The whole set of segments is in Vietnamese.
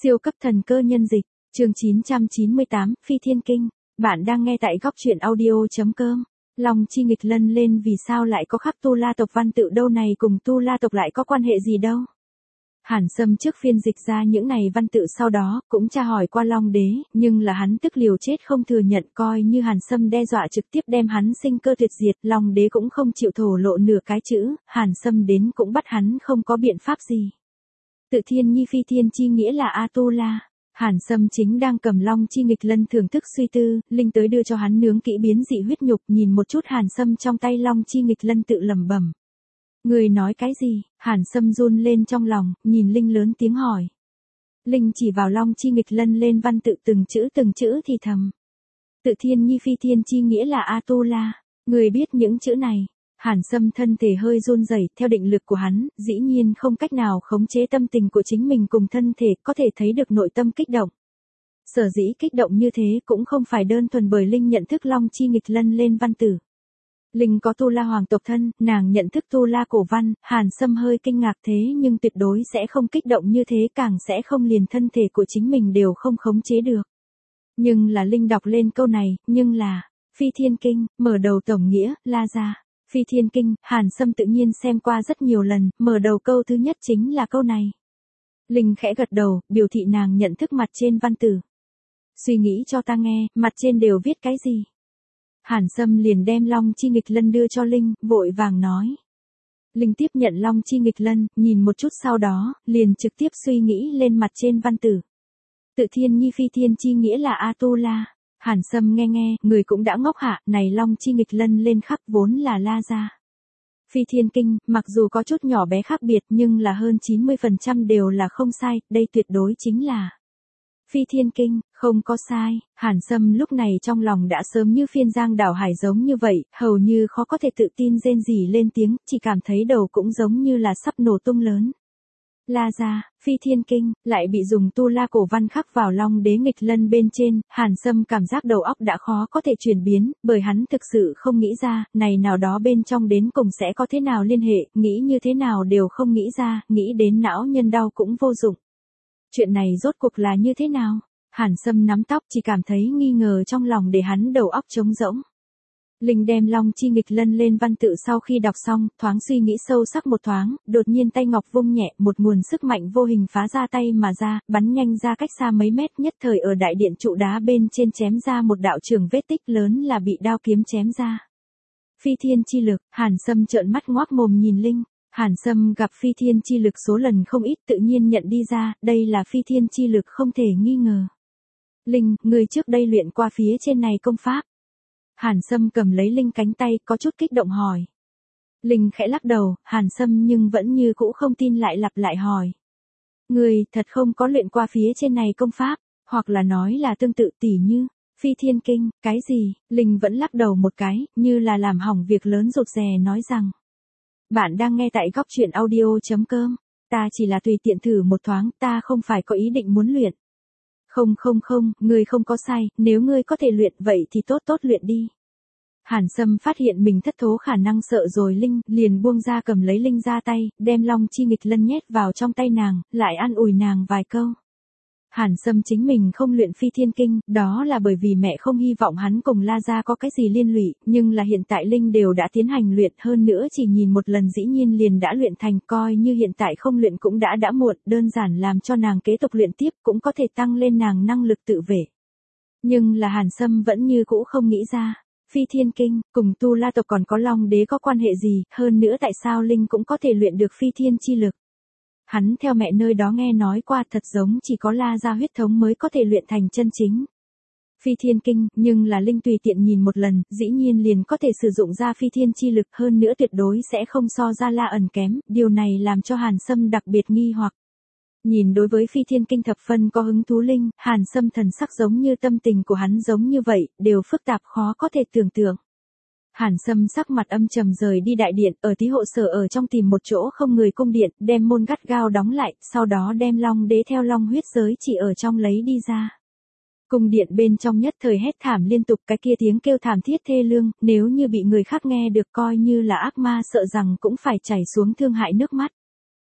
Siêu cấp thần cơ nhân dịch, chương 998, Phi Thiên Kinh. Bạn đang nghe tại góc truyện audio.com. Long chi nghịch lân lên vì sao lại có khắc Tu La tộc văn tự đâu này, cùng Tu La tộc lại có quan hệ gì đâu. Hàn Sâm trước phiên dịch ra những này văn tự sau đó, cũng tra hỏi qua Long đế, nhưng là hắn tức liều chết không thừa nhận, coi như Hàn Sâm đe dọa trực tiếp đem hắn sinh cơ tuyệt diệt, Long đế cũng không chịu thổ lộ nửa cái chữ, Hàn Sâm đến cũng bắt hắn không có biện pháp gì. Tự thiên nhi phi thiên chi nghĩa là A-tu-la. Hàn Sâm chính đang cầm Long chi nghịch lân thưởng thức suy tư, Linh tới đưa cho hắn nướng kỹ biến dị huyết nhục, nhìn một chút Hàn Sâm trong tay Long chi nghịch lân tự lẩm bẩm. Người nói cái gì? Hàn Sâm run lên trong lòng, nhìn Linh lớn tiếng hỏi. Linh chỉ vào Long chi nghịch lân lên văn tự từng chữ thì thầm. Tự thiên nhi phi thiên chi nghĩa là A-tu-la. Người biết những chữ này. Hàn Sâm thân thể hơi run rẩy, theo định lực của hắn, dĩ nhiên không cách nào khống chế tâm tình của chính mình cùng thân thể, có thể thấy được nội tâm kích động. Sở dĩ kích động như thế cũng không phải đơn thuần bởi Linh nhận thức Long chi nghịch lân lên văn tử. Linh có Tu La hoàng tộc thân, nàng nhận thức Tu La cổ văn, Hàn Sâm hơi kinh ngạc thế nhưng tuyệt đối sẽ không kích động như thế, càng sẽ không liền thân thể của chính mình đều không khống chế được. Nhưng là Linh đọc lên câu này, nhưng là, Phi Thiên Kinh, mở đầu tổng nghĩa, la ra. Phi Thiên Kinh, Hàn Sâm tự nhiên xem qua rất nhiều lần, mở đầu câu thứ nhất chính là câu này. Linh khẽ gật đầu, biểu thị nàng nhận thức mặt trên văn tử. Suy nghĩ cho ta nghe, mặt trên đều viết cái gì? Hàn Sâm liền đem Long chi nghịch lân đưa cho Linh, vội vàng nói. Linh tiếp nhận Long chi nghịch lân, nhìn một chút sau đó, liền trực tiếp suy nghĩ lên mặt trên văn tử. Tự thiên nhi phi thiên chi nghĩa là A-tu-la. Hàn Sâm nghe, người cũng đã ngốc hả, này Long chi nghịch lân lên khắc vốn là la ra. Phi Thiên Kinh, mặc dù có chút nhỏ bé khác biệt nhưng là hơn 90% đều là không sai, đây tuyệt đối chính là Phi Thiên Kinh, không có sai. Hàn Sâm lúc này trong lòng đã sớm như phiên giang đảo hải giống như vậy, hầu như khó có thể tự tin rên rỉ lên tiếng, chỉ cảm thấy đầu cũng giống như là sắp nổ tung lớn. La ra, Phi Thiên Kinh, lại bị dùng Tu La cổ văn khắc vào Long đế nghịch lân bên trên, Hàn Sâm cảm giác đầu óc đã khó có thể chuyển biến, bởi hắn thực sự không nghĩ ra, này nào đó bên trong đến cùng sẽ có thế nào liên hệ, nghĩ như thế nào đều không nghĩ ra, nghĩ đến não nhân đau cũng vô dụng. Chuyện này rốt cuộc là như thế nào? Hàn Sâm nắm tóc, chỉ cảm thấy nghi ngờ trong lòng để hắn đầu óc trống rỗng. Linh đem Long chi nghịch lân lên văn tự sau khi đọc xong, thoáng suy nghĩ sâu sắc một thoáng, đột nhiên tay ngọc vung nhẹ, một nguồn sức mạnh vô hình phá ra tay mà ra, bắn nhanh ra cách xa mấy mét, nhất thời ở đại điện trụ đá bên trên chém ra một đạo trường vết tích lớn là bị đao kiếm chém ra. Phi thiên chi lực, Hàn Sâm trợn mắt ngoác mồm nhìn Linh. Hàn Sâm gặp phi thiên chi lực số lần không ít, tự nhiên nhận đi ra, đây là phi thiên chi lực không thể nghi ngờ. Linh, người trước đây luyện qua phía trên này công pháp. Hàn Sâm cầm lấy Linh cánh tay, có chút kích động hỏi. Linh khẽ lắc đầu, Hàn Sâm nhưng vẫn như cũ không tin, lại lặp lại hỏi. Người thật không có luyện qua phía trên này công pháp, hoặc là nói là tương tự tỉ như, Phi Thiên Kinh, cái gì? Linh vẫn lắc đầu một cái, như là làm hỏng việc lớn, rụt rè nói rằng. Bạn đang nghe tại góc truyện audio.com, ta chỉ là tùy tiện thử một thoáng, ta không phải có ý định muốn luyện. Không, ngươi không có sai, nếu ngươi có thể luyện vậy thì tốt luyện đi. Hàn Sâm phát hiện mình thất thố khả năng, sợ rồi Linh, liền buông ra cầm lấy Linh ra tay, đem Long chi nghịch lân nhét vào trong tay nàng, lại an ủi nàng vài câu. Hàn Sâm chính mình không luyện Phi Thiên Kinh, đó là bởi vì mẹ không hy vọng hắn cùng La Gia có cái gì liên lụy, nhưng là hiện tại Linh đều đã tiến hành luyện, hơn nữa chỉ nhìn một lần dĩ nhiên liền đã luyện thành, coi như hiện tại không luyện cũng đã muộn, đơn giản làm cho nàng kế tục luyện tiếp cũng có thể tăng lên nàng năng lực tự vệ. Nhưng là Hàn Sâm vẫn như cũ không nghĩ ra, Phi Thiên Kinh, cùng Tu La tộc còn có Long đế có quan hệ gì, hơn nữa tại sao Linh cũng có thể luyện được Phi Thiên chi lực. Hắn theo mẹ nơi đó nghe nói qua, thật giống chỉ có La Gia huyết thống mới có thể luyện thành chân chính Phi Thiên Kinh, nhưng là Linh tùy tiện nhìn một lần, dĩ nhiên liền có thể sử dụng ra Phi Thiên chi lực, hơn nữa tuyệt đối sẽ không so ra La ẩn kém, điều này làm cho Hàn Sâm đặc biệt nghi hoặc. Nhìn đối với Phi Thiên Kinh thập phân có hứng thú Linh, Hàn Sâm thần sắc giống như tâm tình của hắn giống như vậy, đều phức tạp khó có thể tưởng tượng. Hàn Sâm sắc mặt âm trầm rời đi đại điện, ở tí hộ sở ở trong tìm một chỗ không người cung điện, đem môn gắt gao đóng lại, sau đó đem Long đế theo Long huyết giới chỉ ở trong lấy đi ra. Cung điện bên trong nhất thời hét thảm liên tục, cái kia tiếng kêu thảm thiết thê lương, nếu như bị người khác nghe được coi như là ác ma sợ rằng cũng phải chảy xuống thương hại nước mắt.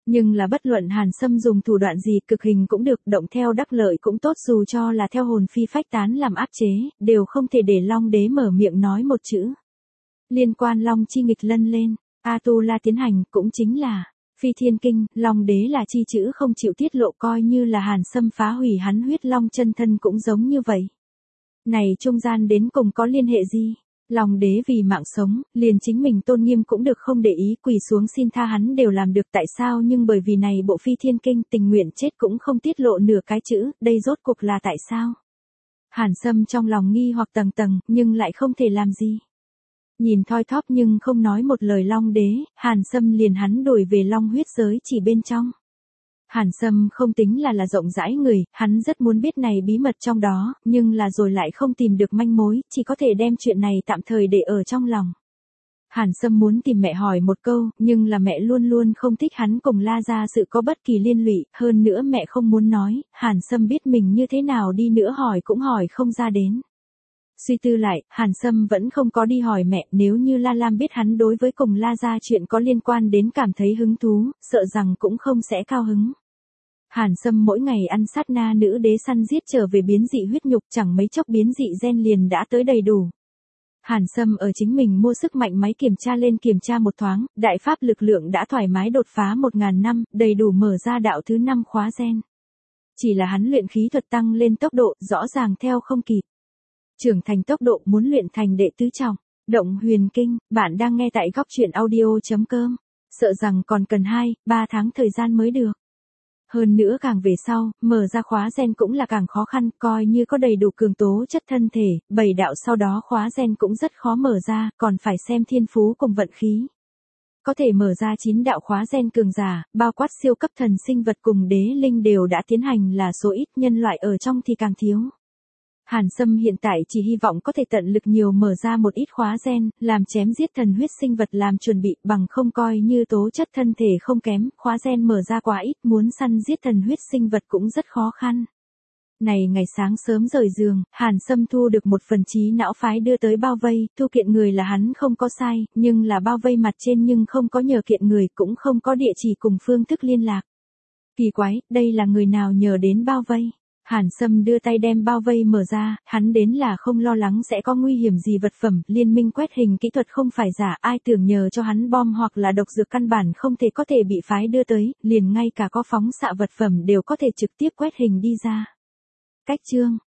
Nhưng là bất luận Hàn Sâm dùng thủ đoạn gì, cực hình cũng được, động theo đắc lợi cũng tốt, dù cho là theo hồn phi phách tán làm áp chế, đều không thể để Long đế mở miệng nói một chữ. Liên quan Long chi nghịch lân lên, A-tu-la tiến hành, cũng chính là Phi Thiên Kinh, Long đế là chi chữ không chịu tiết lộ, coi như là Hàn Sâm phá hủy hắn huyết long chân thân cũng giống như vậy. Này trung gian đến cùng có liên hệ gì? Long đế vì mạng sống, liền chính mình tôn nghiêm cũng được không để ý, quỳ xuống xin tha hắn đều làm được, tại sao nhưng bởi vì này bộ Phi Thiên Kinh tình nguyện chết cũng không tiết lộ nửa cái chữ, đây rốt cuộc là tại sao? Hàn Sâm trong lòng nghi hoặc tầng tầng, nhưng lại không thể làm gì. Nhìn thoi thóp nhưng không nói một lời Long đế, Hàn Sâm liền hắn đổi về Long huyết giới chỉ bên trong. Hàn Sâm không tính là rộng rãi người, hắn rất muốn biết này bí mật trong đó, nhưng là rồi lại không tìm được manh mối, chỉ có thể đem chuyện này tạm thời để ở trong lòng. Hàn Sâm muốn tìm mẹ hỏi một câu, nhưng là mẹ luôn luôn không thích hắn cùng La gia sự có bất kỳ liên lụy, hơn nữa mẹ không muốn nói, Hàn Sâm biết mình như thế nào đi nữa hỏi cũng hỏi không ra đến. Suy tư lại, Hàn Sâm vẫn không có đi hỏi mẹ, nếu như La Lam biết hắn đối với cùng La gia chuyện có liên quan đến cảm thấy hứng thú, sợ rằng cũng không sẽ cao hứng. Hàn Sâm mỗi ngày ăn sát na nữ đế săn giết trở về biến dị huyết nhục, chẳng mấy chốc biến dị gen liền đã tới đầy đủ. Hàn Sâm ở chính mình mua sức mạnh máy kiểm tra một thoáng, đại pháp lực lượng đã thoải mái đột phá 1000 năm, đầy đủ mở ra đạo thứ 5 khóa gen. Chỉ là hắn luyện khí thuật tăng lên tốc độ, rõ ràng theo không kịp. Trưởng thành tốc độ muốn luyện thành đệ tứ trọng, Động Huyền Kinh, bạn đang nghe tại góc truyện audio.com. Sợ rằng còn cần 2-3 tháng thời gian mới được. Hơn nữa càng về sau, mở ra khóa gen cũng là càng khó khăn, coi như có đầy đủ cường tố chất thân thể, 7 đạo sau đó khóa gen cũng rất khó mở ra, còn phải xem thiên phú cùng vận khí. Có thể mở ra 9 đạo khóa gen cường giả, bao quát siêu cấp thần sinh vật cùng đế linh đều đã tiến hành là số ít, nhân loại ở trong thì càng thiếu. Hàn Sâm hiện tại chỉ hy vọng có thể tận lực nhiều mở ra một ít khóa gen, làm chém giết thần huyết sinh vật làm chuẩn bị, bằng không coi như tố chất thân thể không kém, khóa gen mở ra quá ít, muốn săn giết thần huyết sinh vật cũng rất khó khăn. Này ngày sáng sớm rời giường, Hàn Sâm thu được một phần trí não phái đưa tới bao vây, thu kiện người là hắn không có sai, nhưng là bao vây mặt trên nhưng không có nhờ kiện người, cũng không có địa chỉ cùng phương thức liên lạc. Kỳ quái, đây là người nào nhờ đến bao vây? Hàn Sâm đưa tay đem bao vây mở ra, hắn đến là không lo lắng sẽ có nguy hiểm gì vật phẩm, liên minh quét hình kỹ thuật không phải giả, ai tưởng nhờ cho hắn bom hoặc là độc dược căn bản không có thể bị phái đưa tới, liền ngay cả có phóng xạ vật phẩm đều có thể trực tiếp quét hình đi ra. Cách chương